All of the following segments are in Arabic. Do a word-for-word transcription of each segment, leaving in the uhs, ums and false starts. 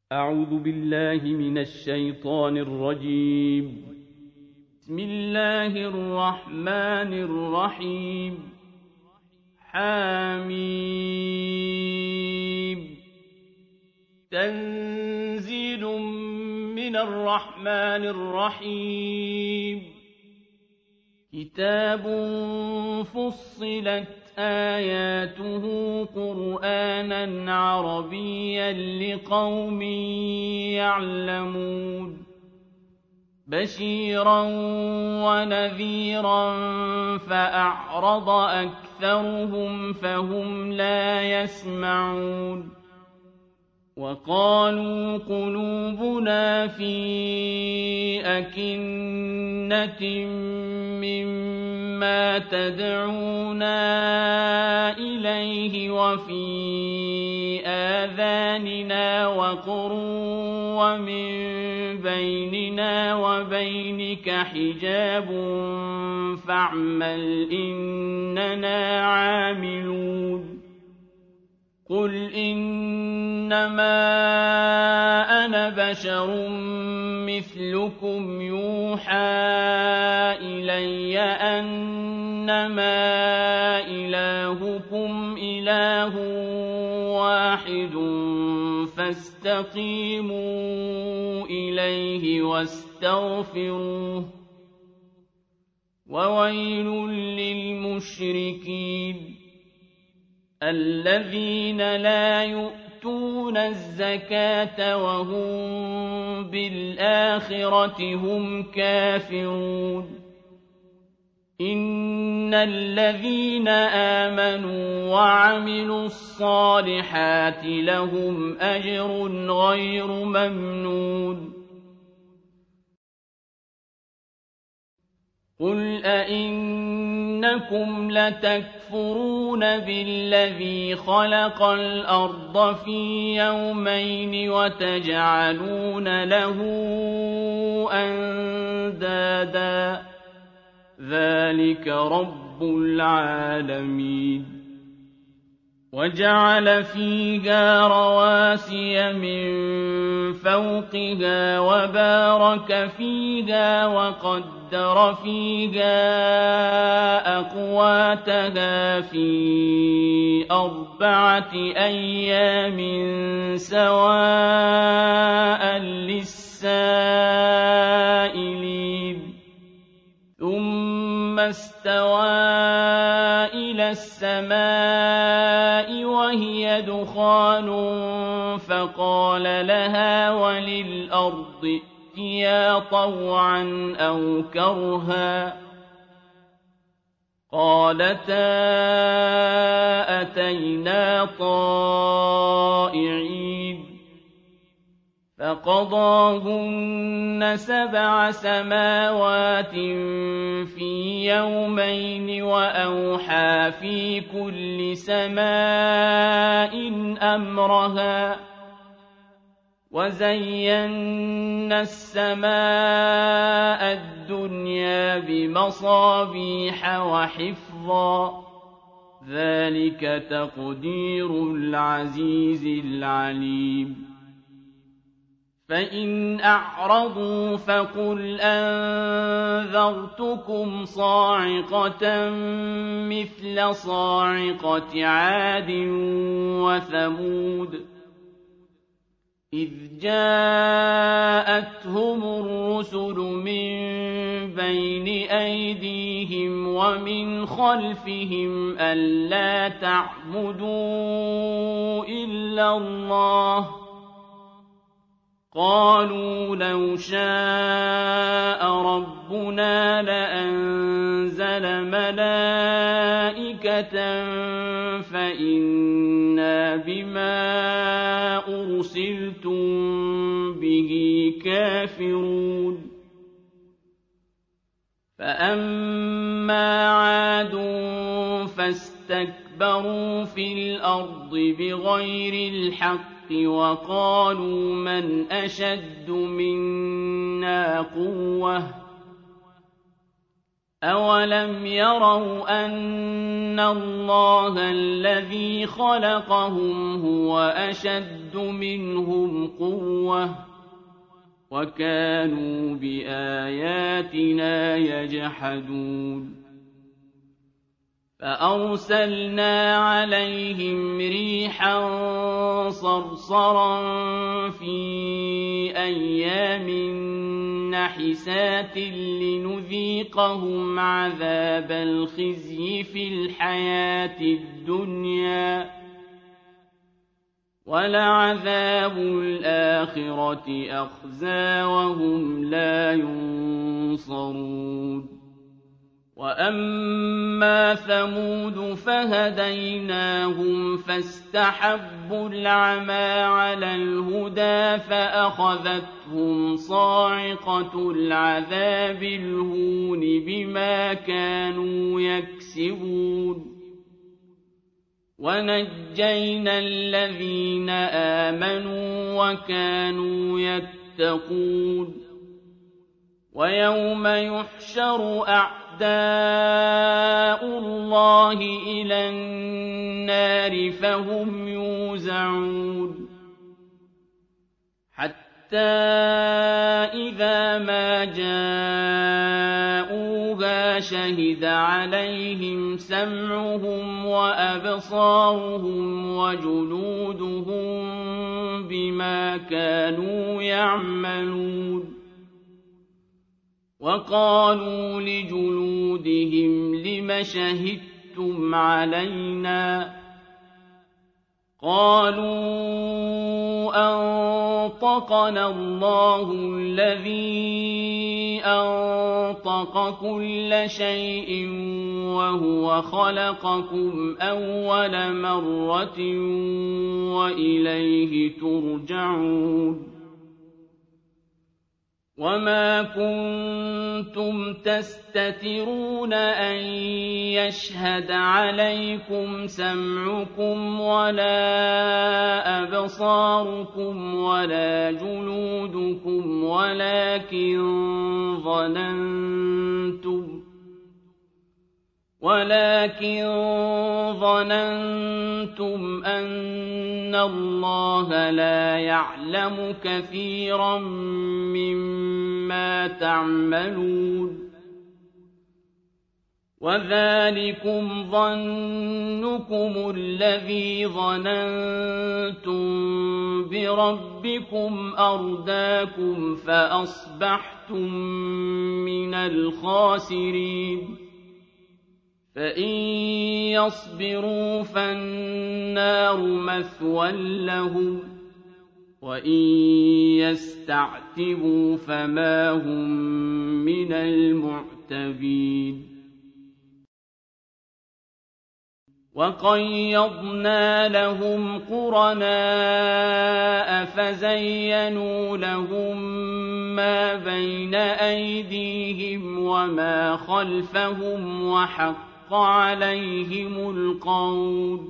أعوذ بالله من الشيطان الرجيم. بسم الله الرحمن الرحيم. حميم. تنزيل من الرحمن الرحيم. كتاب فصلت آياته قرآنًا عربيًّا لقوم يعلمون بشيرًا ونذيرًا فأعرض أكثرهم فهم لا يسمعون وقالوا قلوبنا في أكنة مما تدعونا إليه وفي آذاننا وقر ومن بيننا وبينك حجاب فاعمل إننا عاملون قل إنما أنا بشر مثلكم يوحى إلي أنما إلهكم إله واحد فاستقيموا إليه واستغفروه وويل للمشركين الذين لا يؤتون الزكاة وهم بالآخرة هم كافرون إن الذين آمنوا وعملوا الصالحات لهم أجر غير ممنون قل أئنكم لتكفرون بالذي خلق الأرض في يومين وتجعلون له أندادا ذلك رب العالمين وجعل فيها رواسي من فوقها وبارك فيها وقدر فيها أقواتها في أربعة أيام سواء للسائلين ثم استوى إلى السماء وهي دخان فقال لها وللأرض ائتيا طوعا أو كرها قالتا أتينا طائعين فقضاهن سبع سماوات في يومين وأوحى في كل سماء أمرها وزينا السماء الدنيا بمصابيح وحفظا ذلك تقدير العزيز العليم فإن أعرضوا فقل أنذرتكم صاعقة مثل صاعقة عاد وثمود إذ جاءتهم الرسل من بين أيديهم ومن خلفهم ألا تعبدوا إلا الله قالوا لو شاء ربنا لأنزل ملائكة فإنا بما أرسلتم به كافرون فأما عاد فاستكبروا في الأرض بغير الحق وقالوا من أشد منا قوة أَوَلَمْ يَرَوْا أَنَّ اللَّهَ الَّذِي خَلَقَهُمْ هُوَ أَشَدُّ مِنْهُمْ قُوَّةً وَكَانُوا بِآيَاتِنَا يَجْحَدُونَ فَأَرْسَلْنَا عَلَيْهِمْ رِيحًا صَرْصَرًا فِي أَيَّامٍ نَحِسَاتٍ لِنُذِيقَهُمْ عَذَابَ الْخِزْيِ فِي الْحَيَاةِ الدُّنْيَا ۖ وَلَعَذَابُ الْآخِرَةِ أَخْزَىٰ وَهُمْ لَا يُنصَرُونَ وَأَمَّا ثَمُودُ فَهَدَيْنَاهُمْ فَاسْتَحَبُّوا الْعَمَىٰ عَلَى الْهُدَىٰ فَأَخَذَتْهُمْ صَاعِقَةُ الْعَذَابِ الْهُونِ بِمَا كَانُوا يَكْسِبُونَ وَنَجَّيْنَا الَّذِينَ آمَنُوا وَكَانُوا يَتَّقُونَ وَيَوْمَ يُحْشَرُ أَعْدَاءُ اللَّهِ إِلَى النَّارِ فَهُمْ يُوزَعُونَ حَتَّىٰ إِذَا مَا جَاءُوهَا شَهِدَ عَلَيْهِمْ سَمْعُهُمْ وَأَبْصَارُهُمْ وَجُلُودُهُم بِمَا كَانُوا يَعْمَلُونَ وَقَالُوا لِجُلُودِهِمْ لِمَ شَهِدتُّمْ عَلَيْنَا ۖ قَالُوا أَنطَقَنَا اللَّهُ الَّذِي أَنطَقَ كُلَّ شَيْءٍ وَهُوَ خَلَقَكُمْ أَوَّلَ مَرَّةٍ وَإِلَيْهِ تُرْجَعُونَ وَمَا كُنتُمْ تَسْتَتِرُونَ أَن يَشْهَدَ عَلَيْكُمْ سَمْعُكُمْ وَلَا أَبْصَارُكُمْ وَلَا جُلُودُكُمْ وَلَٰكِن ظَنَنتُمْ وَلَٰكِن ظَنَنتُمْ أَنَّ اللَّهَ لَا يَعْلَمُ كَثِيرًا مِّمَّا تَعْمَلُونَ وَذَٰلِكُمْ ظَنُّكُمُ الَّذِي ظَنَنتُم بِرَبِّكُمْ أَرْدَاكُمْ فَأَصْبَحْتُم مِّنَ الْخَاسِرِينَ فَإِن يَصْبِرُوا فَالنَّارُ مَثْوًى لَّهُمْ وَإِن يَسْتَعْتِبُوا فَمَا هُم مِّنَ الْمُعْتَبِينَ وَقَيَّضْنَا لَهُمْ قُرَنَاءَ فَزَيَّنُوا لَهُم مَّا بَيْنَ أَيْدِيهِمْ وَمَا خَلْفَهُمْ وَحَقَّ عليهم القول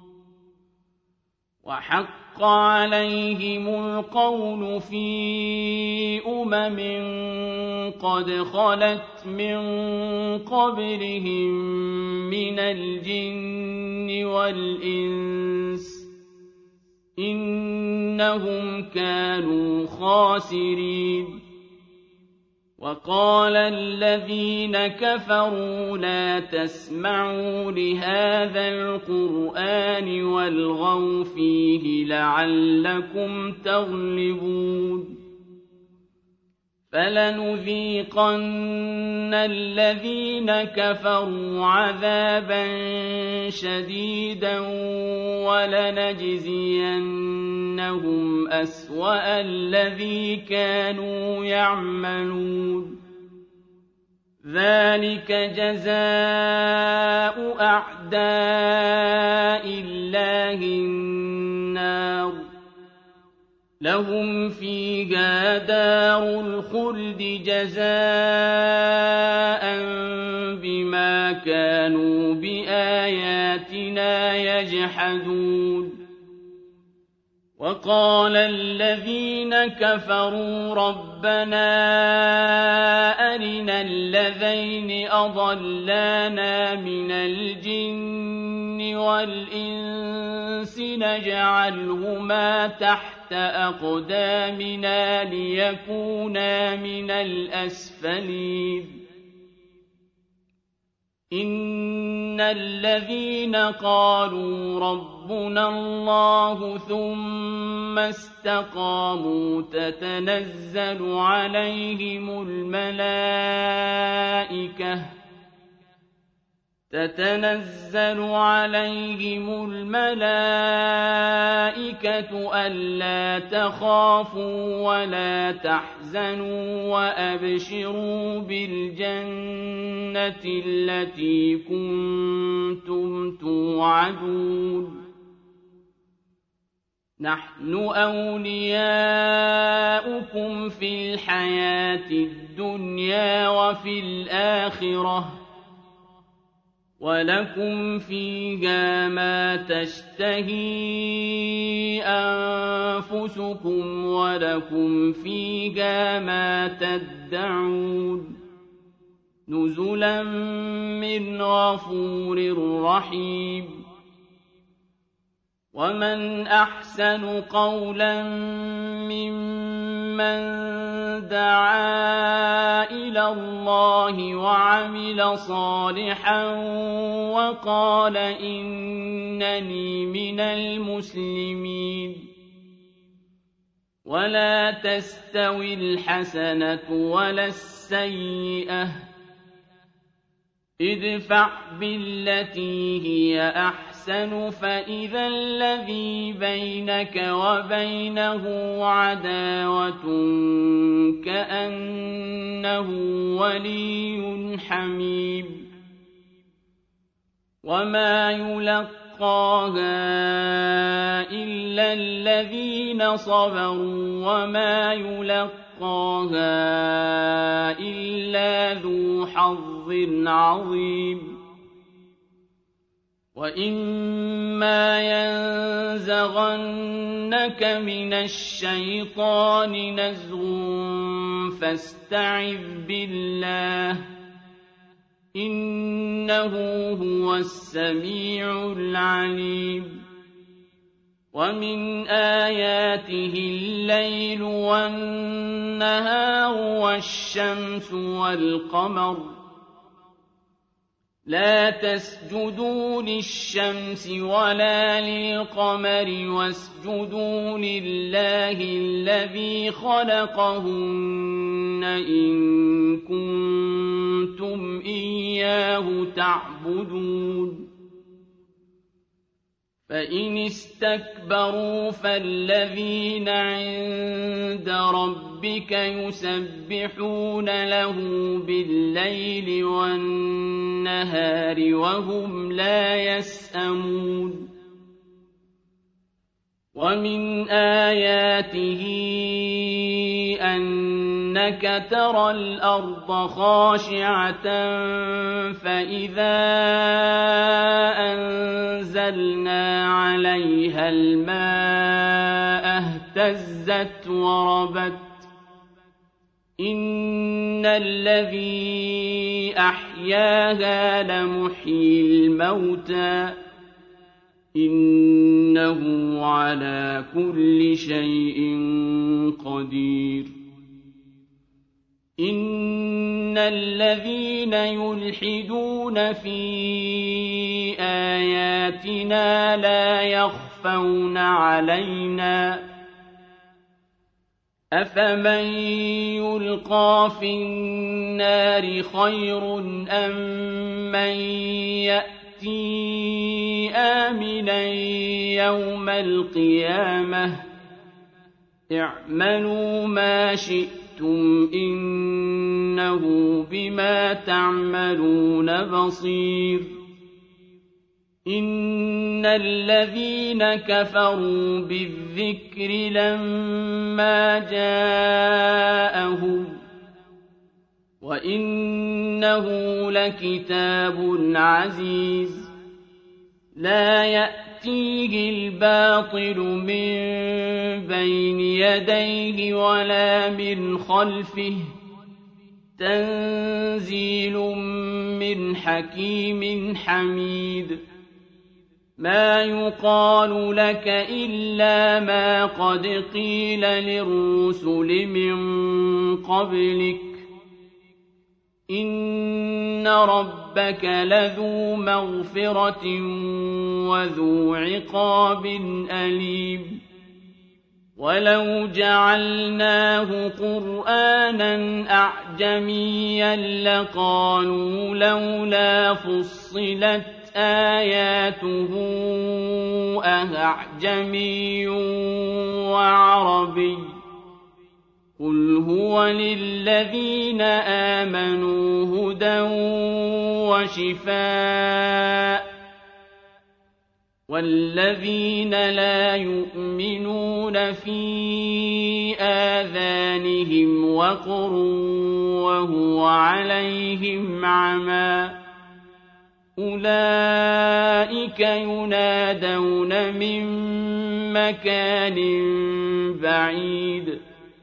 وحق عليهم القول في أمم قد خلت من قبلهم من الجن والإنس إنهم كانوا خاسرين وقال الذين كفروا لا تسمعوا لهذا القرآن والغوا فيه لعلكم تغلبون فلنذيقن الذين كفروا عذابا شديدا ولنجزينهم أسوأ الذي كانوا يعملون ذلك جزاء أعداء الله النار لهم فيها دار الخلد جزاء بما كانوا بآياتنا يجحدون وقال الذين كفروا ربنا أرنا الذين أضلانا من الجن والإنس نجعلهما تحت أقدامنا ليكونا من الأسفلين إن الذين قالوا ربنا الله ثم استقاموا تتنزل عليهم الملائكة تتنزل عليهم الملائكة ألا تخافوا ولا تحزنوا وأبشروا بالجنة التي كنتم توعدون نحن أولياؤكم في الحياة الدنيا وفي الآخرة ولكم فيها ما تشتهي أنفسكم ولكم فيها ما تدعون نزلا من غفور رحيم ومن أحسن قولا ممن دعا إلى الله وعمل صالحا وقال إنني من المسلمين ولا تستوي الحسنة ولا السيئة ادفع بالتي هي أحسن فإذا الذي بينك وبينه عداوة كأنه ولي حميم وما يلقاها إلا الذين صبروا وما يلقاها إلا ذو حظ عظيم وإما ينزغنك من الشيطان نزغ فاستعذ بالله إنه هو السميع العليم ومن آياته الليل والنهار والشمس والقمر لا تسجدوا للشمس ولا للقمر واسجدوا لله الذي خلقهن إن كنتم إياه تعبدون فإن استكبروا فالذين عند ربك يسبحون له بالليل والنهار وهم لا يسأمون ومن آياته أنك ترى الأرض خاشعة فإذا أنزلنا عليها الماء اهتزت وربت إن الذي أحياها لمحيي الموتى إنه على كل شيء قدير إن الذين يلحدون في آياتنا لا يخفون علينا أفمن يلقى في النار خير أم من يأتي آمنا يوم القيامة اعملوا ما شئتم إنه بما تعملون بصير إن الذين كفروا بالذكر لما جاءهم وإنه لكتاب عزيز لا يأتي يأتيه الباطل من بين يديه ولا من خلفه تنزيل من حكيم حميد ما يقال لك إلا ما قد قيل للرسل من قبلك إن ربك لذو مغفرة وذو عقاب أليم ولو جعلناه قرآنا أعجميا لقالوا لولا فصلت آياته أأعجمي وعربي قل هو للذين آمنوا هدى وشفاء والذين لا يؤمنون في آذانهم وقر وهو عليهم عمى أولئك ينادون من مكان بعيد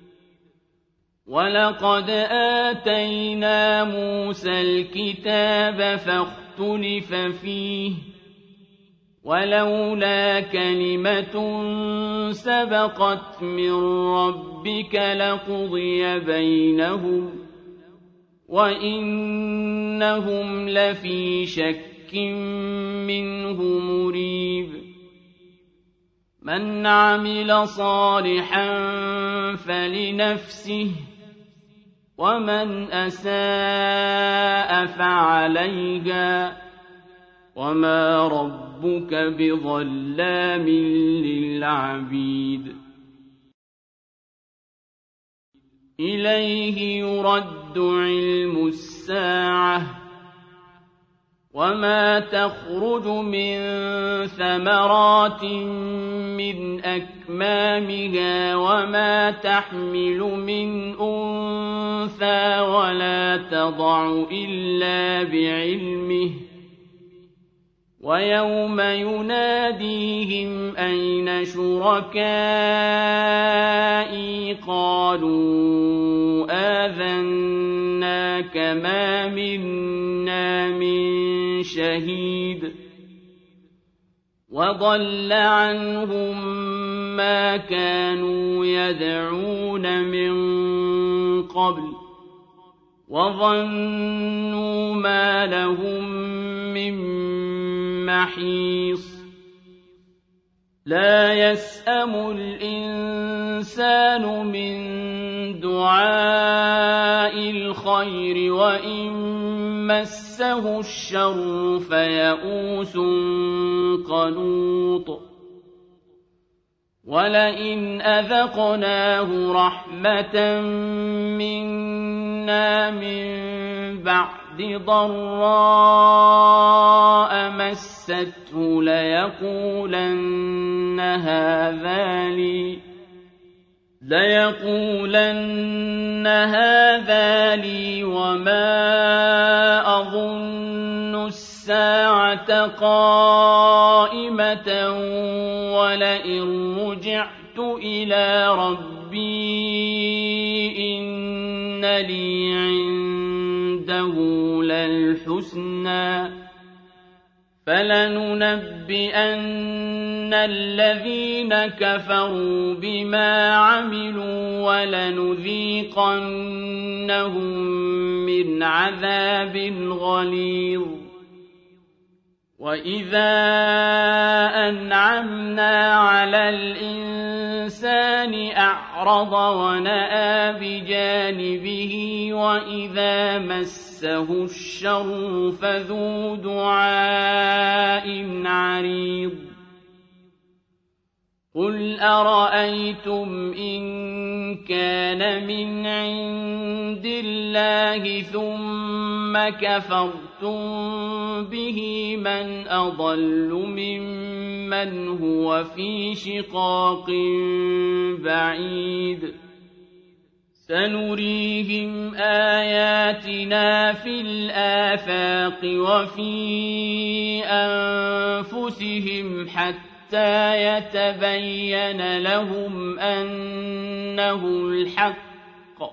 ولقد آتينا موسى الكتاب فاختلف فيه ولولا كلمة سبقت من ربك لقضي بينهم وإنهم لفي شك منه مريب من عمل صالحا فلنفسه ومن أساء فعليها وما ربك بظلام للعبيد إليه يرد علم الساعة وما تخرج من ثمرات من أكمامها وما تحمل من أنثى ولا تضع إلا بعلمه ويوم يناديهم أين شركائي قالوا آذناك ما منا من شهيد وضل عنهم ما كانوا يدعون من قبل وظنوا ما لهم من محيص لا يسأم الإنسان من دعاء الخير وإن مسه الشر فيئوس قنوط ولئن أذقناه رحمة منا من بعد ضراء مسته ليقولن هذا لي ليقولن هذا لي وما أظن الساعة قائمة ولئن رجعت إلى ربي إن لي عنده للحسنى فلننبئن الذين كفروا بما عملوا ولنذيقنهم من عذاب غليظ وإذا أنعمنا على الإنسان أعرض ونأى بجانبه وإذا مسه الشر فذو دعاء عريض قل أرأيتم إن كان من عند الله ثم كفرتم به من أضل ممن هو في شقاق بعيد سنريهم آياتنا في الآفاق وفي أنفسهم حتى حتى يتبين لهم أنه الحق.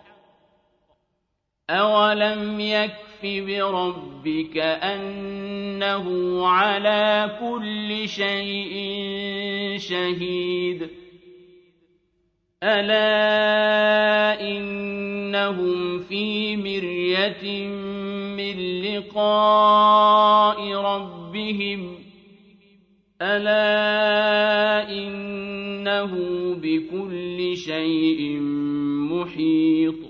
أولم يكف بربك أنه على كل شيء شهيد. ألا إنهم في مرية من لقاء ربهم ألا إنه بكل شيء محيط.